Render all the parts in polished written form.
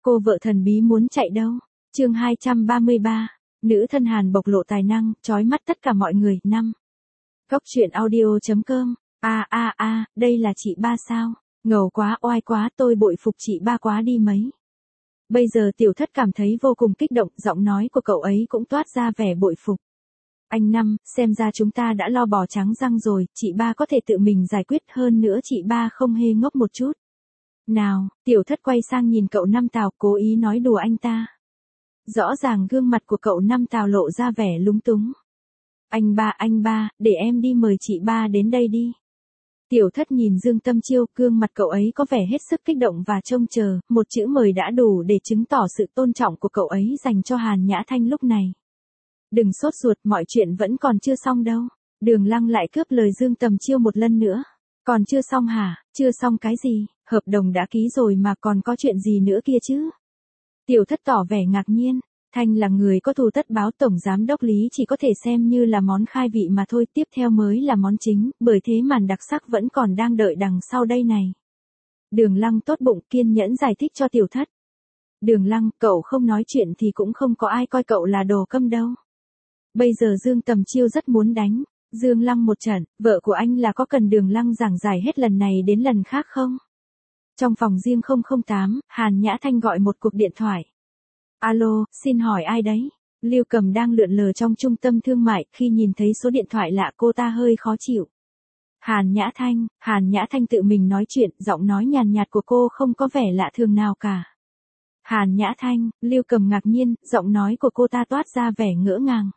Cô vợ thần bí muốn chạy đâu? Chương 233. Nữ thân Hàn bộc lộ tài năng, chói mắt tất cả mọi người. 5. Góc truyện audio.com. Đây là chị ba sao? Ngầu quá, oai quá, tôi bội phục chị ba quá đi mấy. Bây giờ Tiểu Thất cảm thấy vô cùng kích động, giọng nói của cậu ấy cũng toát ra vẻ bội phục. Anh Năm, xem ra chúng ta đã lo bò trắng răng rồi, chị ba có thể tự mình giải quyết, hơn nữa chị ba không hề ngốc một chút. Nào, Tiểu Thất quay sang nhìn cậu Năm Tào, cố ý nói đùa anh ta. Rõ ràng gương mặt của cậu Năm Tào lộ ra vẻ lúng túng. Anh ba, để em đi mời chị ba đến đây đi. Tiểu Thất nhìn Dương Tâm Chiêu, gương mặt cậu ấy có vẻ hết sức kích động và trông chờ, một chữ mời đã đủ để chứng tỏ sự tôn trọng của cậu ấy dành cho Hàn Nhã Thanh lúc này. Đừng sốt ruột, mọi chuyện vẫn còn chưa xong đâu. Đường Lăng lại cướp lời Dương Tâm Chiêu một lần nữa. Còn chưa xong hả? Chưa xong cái gì? Hợp đồng đã ký rồi mà còn có chuyện gì nữa kia chứ? Tiểu Thất tỏ vẻ ngạc nhiên. Thanh là người có thù tất báo, tổng giám đốc Lý chỉ có thể xem như là món khai vị mà thôi, tiếp theo mới là món chính, bởi thế màn đặc sắc vẫn còn đang đợi đằng sau đây này. Đường Lăng tốt bụng kiên nhẫn giải thích cho Tiểu Thất. Đường Lăng, cậu không nói chuyện thì cũng không có ai coi cậu là đồ câm đâu. Bây giờ Dương Tầm Chiêu rất muốn đánh Dương Lăng một trận, vợ của anh là có cần Đường Lăng giảng giải hết lần này đến lần khác không? Trong phòng riêng 008, Hàn Nhã Thanh gọi một cuộc điện thoại. Alo, xin hỏi ai đấy? Lưu Cầm đang lượn lờ trong trung tâm thương mại, khi nhìn thấy số điện thoại lạ cô ta hơi khó chịu. Hàn Nhã Thanh tự mình nói chuyện, giọng nói nhàn nhạt của cô không có vẻ lạ thường nào cả. Hàn Nhã Thanh, Lưu Cầm ngạc nhiên, giọng nói của cô ta toát ra vẻ ngỡ ngàng.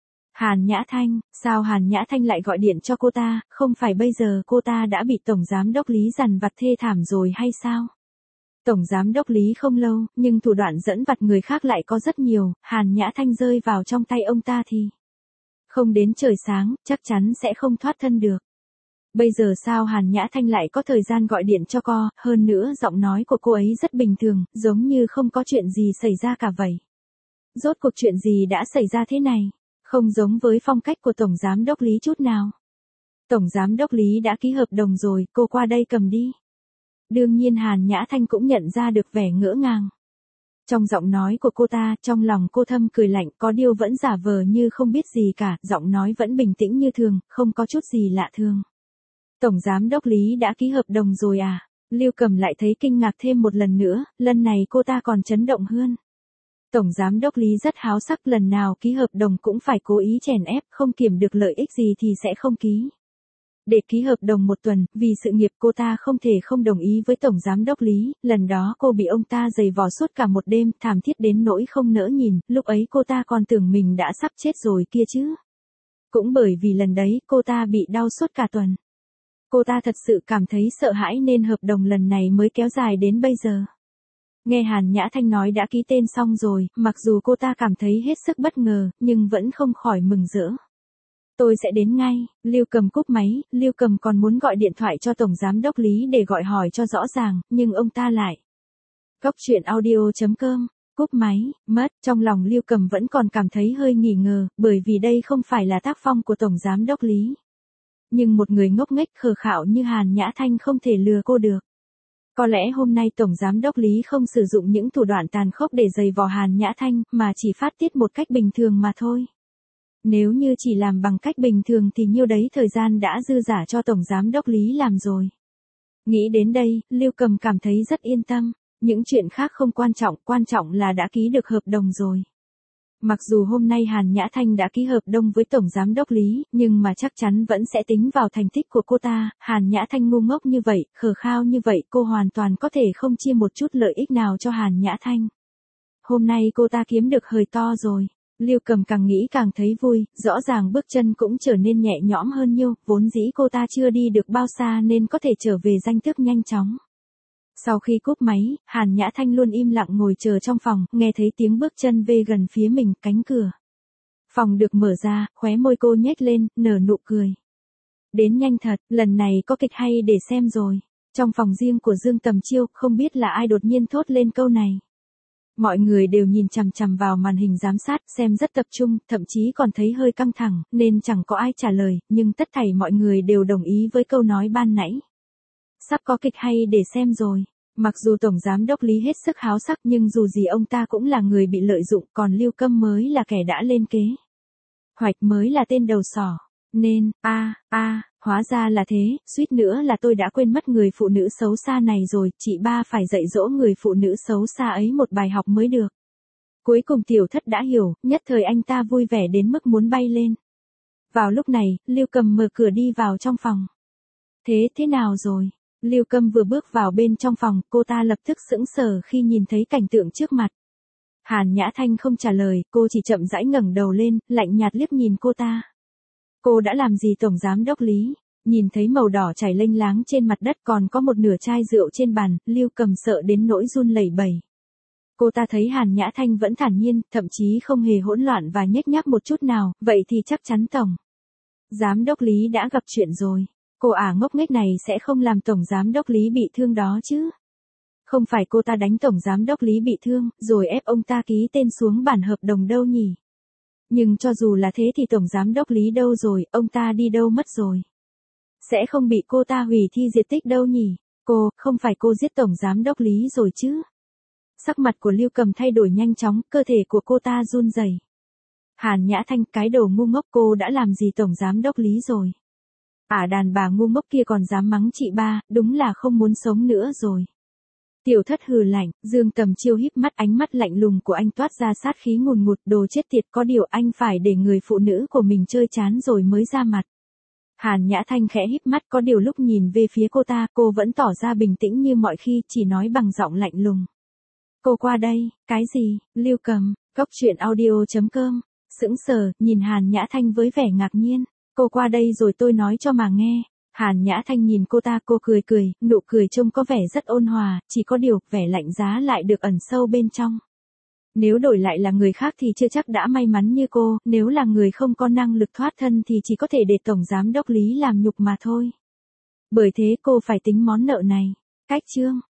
Hàn Nhã Thanh, sao Hàn Nhã Thanh lại gọi điện cho cô ta, không phải bây giờ cô ta đã bị Tổng Giám đốc Lý dằn vặt thê thảm rồi hay sao? Tổng Giám đốc Lý không lâu, nhưng thủ đoạn dẫn vặt người khác lại có rất nhiều, Hàn Nhã Thanh rơi vào trong tay ông ta thì không đến trời sáng, chắc chắn sẽ không thoát thân được. Bây giờ sao Hàn Nhã Thanh lại có thời gian gọi điện cho cô, hơn nữa giọng nói của cô ấy rất bình thường, giống như không có chuyện gì xảy ra cả vậy. Rốt cuộc chuyện gì đã xảy ra thế này? Không giống với phong cách của Tổng Giám đốc Lý chút nào. Tổng Giám đốc Lý đã ký hợp đồng rồi, cô qua đây cầm đi. Đương nhiên Hàn Nhã Thanh cũng nhận ra được vẻ ngỡ ngàng. Trong giọng nói của cô ta, trong lòng cô thầm cười lạnh, có điều vẫn giả vờ như không biết gì cả, giọng nói vẫn bình tĩnh như thường, không có chút gì lạ thường. Tổng Giám đốc Lý đã ký hợp đồng rồi à? Lưu Cầm lại thấy kinh ngạc thêm một lần nữa, lần này cô ta còn chấn động hơn. Tổng Giám đốc Lý rất háo sắc, lần nào ký hợp đồng cũng phải cố ý chèn ép, không kiểm được lợi ích gì thì sẽ không ký. Để ký hợp đồng một tuần, vì sự nghiệp cô ta không thể không đồng ý với Tổng Giám đốc Lý, lần đó cô bị ông ta giày vò suốt cả một đêm, thảm thiết đến nỗi không nỡ nhìn, lúc ấy cô ta còn tưởng mình đã sắp chết rồi kia chứ. Cũng bởi vì lần đấy, cô ta bị đau suốt cả tuần. Cô ta thật sự cảm thấy sợ hãi nên hợp đồng lần này mới kéo dài đến bây giờ. Nghe Hàn Nhã Thanh nói đã ký tên xong rồi, mặc dù cô ta cảm thấy hết sức bất ngờ, nhưng vẫn không khỏi mừng rỡ. Tôi sẽ đến ngay. Lưu Cầm cúp máy, Lưu Cầm còn muốn gọi điện thoại cho Tổng Giám đốc Lý để gọi hỏi cho rõ ràng, nhưng ông ta lại. Góc truyện audio.com, cúp máy, mất, trong lòng Lưu Cầm vẫn còn cảm thấy hơi nghi ngờ, bởi vì đây không phải là tác phong của Tổng Giám đốc Lý. Nhưng một người ngốc nghếch khờ khạo như Hàn Nhã Thanh không thể lừa cô được. Có lẽ hôm nay Tổng Giám đốc Lý không sử dụng những thủ đoạn tàn khốc để giày vò Hàn Nhã Thanh, mà chỉ phát tiết một cách bình thường mà thôi. Nếu như chỉ làm bằng cách bình thường thì nhiêu đấy thời gian đã dư dả cho Tổng Giám đốc Lý làm rồi. Nghĩ đến đây, Lưu Cầm cảm thấy rất yên tâm, những chuyện khác không quan trọng là đã ký được hợp đồng rồi. Mặc dù hôm nay Hàn Nhã Thanh đã ký hợp đồng với Tổng Giám đốc Lý, nhưng mà chắc chắn vẫn sẽ tính vào thành tích của cô ta. Hàn Nhã Thanh ngu ngốc như vậy, khờ khao như vậy, cô hoàn toàn có thể không chia một chút lợi ích nào cho Hàn Nhã Thanh. Hôm nay cô ta kiếm được hời to rồi. Lưu Cầm càng nghĩ càng thấy vui, rõ ràng bước chân cũng trở nên nhẹ nhõm hơn nhiều, vốn dĩ cô ta chưa đi được bao xa nên có thể trở về danh tước nhanh chóng. Sau khi cúp máy, Hàn Nhã Thanh luôn im lặng ngồi chờ trong phòng, nghe thấy tiếng bước chân về gần phía mình, cánh cửa phòng được mở ra, khóe môi cô nhếch lên, nở nụ cười. Đến nhanh thật, lần này có kịch hay để xem rồi. Trong phòng riêng của Dương Tầm Chiêu, không biết là ai đột nhiên thốt lên câu này. Mọi người đều nhìn chằm chằm vào màn hình giám sát, xem rất tập trung, thậm chí còn thấy hơi căng thẳng, nên chẳng có ai trả lời, nhưng tất thảy mọi người đều đồng ý với câu nói ban nãy. Sắp có kịch hay để xem rồi. Mặc dù Tổng Giám đốc Lý hết sức háo sắc nhưng dù gì ông ta cũng là người bị lợi dụng, còn Lưu Câm mới là kẻ đã lên kế hoạch, mới là tên đầu sỏ. Nên, hóa ra là thế, suýt nữa là tôi đã quên mất người phụ nữ xấu xa này rồi, chị ba phải dạy dỗ người phụ nữ xấu xa ấy một bài học mới được. Cuối cùng Tiểu Thất đã hiểu, nhất thời anh ta vui vẻ đến mức muốn bay lên. Vào lúc này, Lưu Cầm mở cửa đi vào trong phòng. Thế nào rồi? Lưu Câm vừa bước vào bên trong phòng, cô ta lập tức sững sờ khi nhìn thấy cảnh tượng trước mặt. Hàn Nhã Thanh không trả lời, cô chỉ chậm rãi ngẩng đầu lên, lạnh nhạt liếc nhìn cô ta. Cô đã làm gì Tổng Giám đốc Lý? Nhìn thấy màu đỏ chảy lênh láng trên mặt đất còn có một nửa chai rượu trên bàn, Lưu Cầm sợ đến nỗi run lẩy bẩy. Cô ta thấy Hàn Nhã Thanh vẫn thản nhiên, thậm chí không hề hỗn loạn và nhếch nhác một chút nào, vậy thì chắc chắn Tổng Giám đốc Lý đã gặp chuyện rồi. Cô ngốc nghếch này sẽ không làm Tổng Giám đốc Lý bị thương đó chứ? Không phải cô ta đánh Tổng Giám đốc Lý bị thương, rồi ép ông ta ký tên xuống bản hợp đồng đâu nhỉ? Nhưng cho dù là thế thì Tổng Giám đốc Lý đâu rồi, ông ta đi đâu mất rồi? Sẽ không bị cô ta hủy thi diệt tích đâu nhỉ? Không phải cô giết Tổng Giám đốc Lý rồi chứ? Sắc mặt của Lưu Cầm thay đổi nhanh chóng, cơ thể của cô ta run rẩy. Hàn Nhã Thanh, cái đồ ngu ngốc, cô đã làm gì Tổng Giám đốc Lý rồi? Đàn bà ngu ngốc kia còn dám mắng chị ba, đúng là không muốn sống nữa rồi. Tiểu Thất hừ lạnh, Dương Tầm Chiêu híp mắt, ánh mắt lạnh lùng của anh toát ra sát khí ngùn ngụt, đồ chết tiệt, có điều anh phải để người phụ nữ của mình chơi chán rồi mới ra mặt. Hàn Nhã Thanh khẽ híp mắt, có điều lúc nhìn về phía cô ta, cô vẫn tỏ ra bình tĩnh như mọi khi, chỉ nói bằng giọng lạnh lùng. Cô qua đây, cái gì? Lưu Cầm, coctruyện.audio.com, sững sờ, nhìn Hàn Nhã Thanh với vẻ ngạc nhiên. Cô qua đây rồi tôi nói cho mà nghe. Hàn Nhã Thanh nhìn cô ta, cô cười, nụ cười trông có vẻ rất ôn hòa, chỉ có điều, vẻ lạnh giá lại được ẩn sâu bên trong. Nếu đổi lại là người khác thì chưa chắc đã may mắn như cô, nếu là người không có năng lực thoát thân thì chỉ có thể để Tổng Giám đốc Lý làm nhục mà thôi. Bởi thế cô phải tính món nợ này. Cách chương